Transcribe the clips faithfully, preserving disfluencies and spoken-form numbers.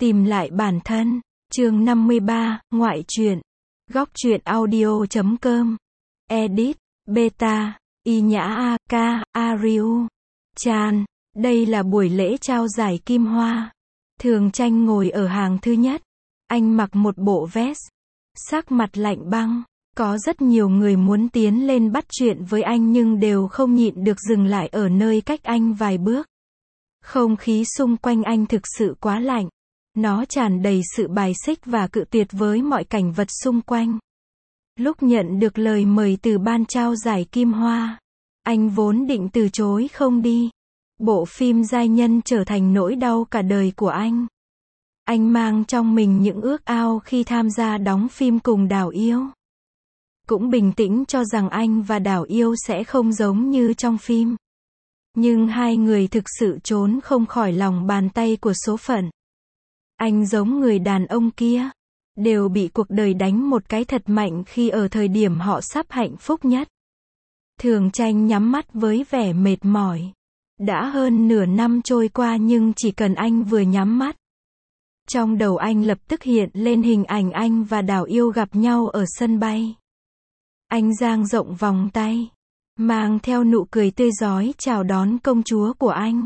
Tìm lại bản thân. Chương năm mươi ba, ngoại truyện. Góc truyện audio chấm com. Edit, Beta, Y Nhã A K, Ariu, Chan. Đây là buổi lễ trao giải Kim Hoa. Thường Tranh ngồi ở hàng thứ nhất. Anh mặc một bộ vest. Sắc mặt lạnh băng. Có rất nhiều người muốn tiến lên bắt chuyện với anh nhưng đều không nhịn được dừng lại ở nơi cách anh vài bước. Không khí xung quanh anh thực sự quá lạnh. Nó tràn đầy sự bài xích và cự tuyệt với mọi cảnh vật xung quanh. Lúc nhận được lời mời từ ban trao giải Kim Hoa, anh vốn định từ chối không đi. Bộ phim Giai Nhân trở thành nỗi đau cả đời của anh. Anh mang trong mình những ước ao khi tham gia đóng phim cùng Đào Yêu. Cũng bình tĩnh cho rằng anh và Đào Yêu sẽ không giống như trong phim. Nhưng hai người thực sự trốn không khỏi lòng bàn tay của số phận. Anh giống người đàn ông kia, đều bị cuộc đời đánh một cái thật mạnh khi ở thời điểm họ sắp hạnh phúc nhất. Thường Tranh nhắm mắt với vẻ mệt mỏi. Đã hơn nửa năm trôi qua nhưng chỉ cần anh vừa nhắm mắt, trong đầu anh lập tức hiện lên hình ảnh anh và Đào Yêu gặp nhau ở sân bay. Anh dang rộng vòng tay, mang theo nụ cười tươi rói chào đón công chúa của anh.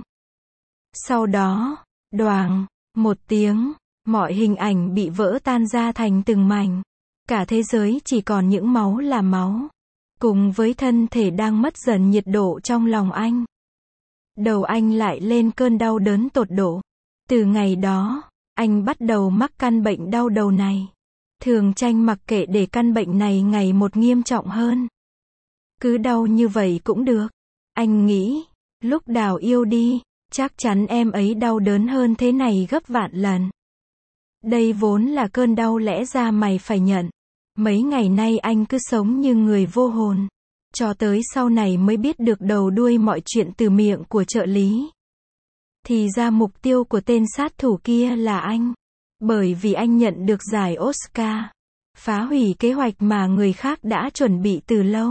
Sau đó, đoàng, một tiếng, mọi hình ảnh bị vỡ tan ra thành từng mảnh. Cả thế giới chỉ còn những máu là máu. Cùng với thân thể đang mất dần nhiệt độ trong lòng anh. Đầu anh lại lên cơn đau đớn tột độ. Từ ngày đó, anh bắt đầu mắc căn bệnh đau đầu này. Thường Tranh mặc kệ để căn bệnh này ngày một nghiêm trọng hơn. Cứ đau như vậy cũng được. Anh nghĩ, lúc Đào Yêu đi, chắc chắn em ấy đau đớn hơn thế này gấp vạn lần. Đây vốn là cơn đau lẽ ra mày phải nhận. Mấy ngày nay anh cứ sống như người vô hồn. Cho tới sau này mới biết được đầu đuôi mọi chuyện từ miệng của trợ lý. Thì ra mục tiêu của tên sát thủ kia là anh. Bởi vì anh nhận được giải Oscar. Phá hủy kế hoạch mà người khác đã chuẩn bị từ lâu.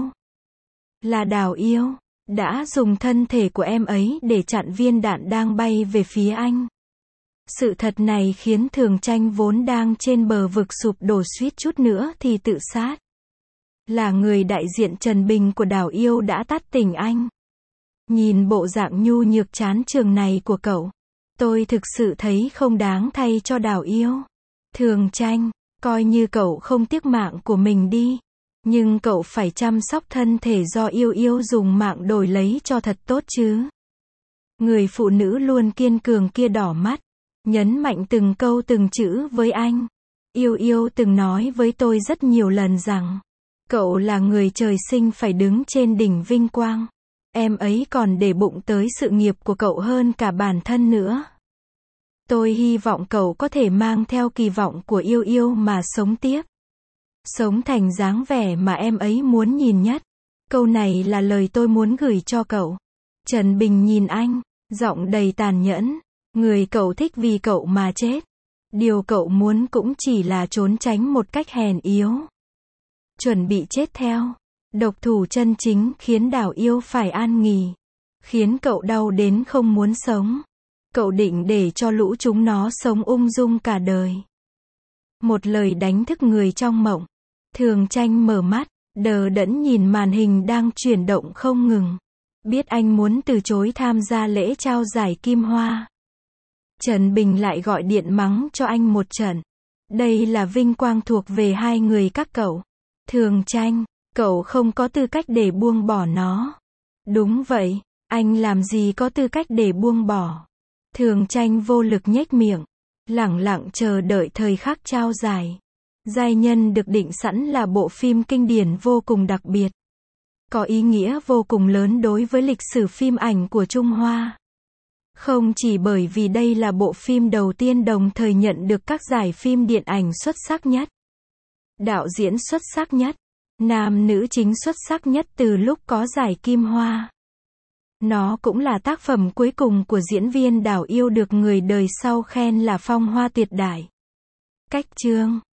Là Đào Yêu. Đã dùng thân thể của em ấy để chặn viên đạn đang bay về phía anh. Sự thật này khiến Thường Tranh vốn đang trên bờ vực sụp đổ suýt chút nữa thì tự sát. Là người đại diện Trần Bình của Đào Yêu đã tắt tỉnh anh. Nhìn bộ dạng nhu nhược chán trường này của cậu, tôi thực sự thấy không đáng thay cho Đào Yêu. Thường Tranh, coi như cậu không tiếc mạng của mình đi. Nhưng cậu phải chăm sóc thân thể do Yêu Yêu dùng mạng đổi lấy cho thật tốt chứ. Người phụ nữ luôn kiên cường kia đỏ mắt, nhấn mạnh từng câu từng chữ với anh. Yêu Yêu từng nói với tôi rất nhiều lần rằng, cậu là người trời sinh phải đứng trên đỉnh vinh quang. Em ấy còn để bụng tới sự nghiệp của cậu hơn cả bản thân nữa. Tôi hy vọng cậu có thể mang theo kỳ vọng của Yêu Yêu mà sống tiếp. Sống thành dáng vẻ mà em ấy muốn nhìn nhất. Câu này là lời tôi muốn gửi cho cậu. Trần Bình nhìn anh, giọng đầy tàn nhẫn. Người cậu thích vì cậu mà chết. Điều cậu muốn cũng chỉ là trốn tránh một cách hèn yếu. Chuẩn bị chết theo. Độc thủ chân chính khiến Đào Yêu phải an nghỉ. Khiến cậu đau đến không muốn sống. Cậu định để cho lũ chúng nó sống ung dung cả đời. Một lời đánh thức người trong mộng. Thường Tranh mở mắt, đờ đẫn nhìn màn hình đang chuyển động không ngừng. Biết anh muốn từ chối tham gia lễ trao giải Kim Hoa. Trần Bình lại gọi điện mắng cho anh một trận. Đây là vinh quang thuộc về hai người các cậu. Thường Tranh, cậu không có tư cách để buông bỏ nó. Đúng vậy, anh làm gì có tư cách để buông bỏ. Thường Tranh vô lực nhếch miệng, lẳng lặng chờ đợi thời khắc trao giải. Giai Nhân được định sẵn là bộ phim kinh điển vô cùng đặc biệt. Có ý nghĩa vô cùng lớn đối với lịch sử phim ảnh của Trung Hoa. Không chỉ bởi vì đây là bộ phim đầu tiên đồng thời nhận được các giải phim điện ảnh xuất sắc nhất, đạo diễn xuất sắc nhất, nam nữ chính xuất sắc nhất từ lúc có giải Kim Hoa. Nó cũng là tác phẩm cuối cùng của diễn viên Đào Yêu được người đời sau khen là phong hoa tuyệt đại. Cách chương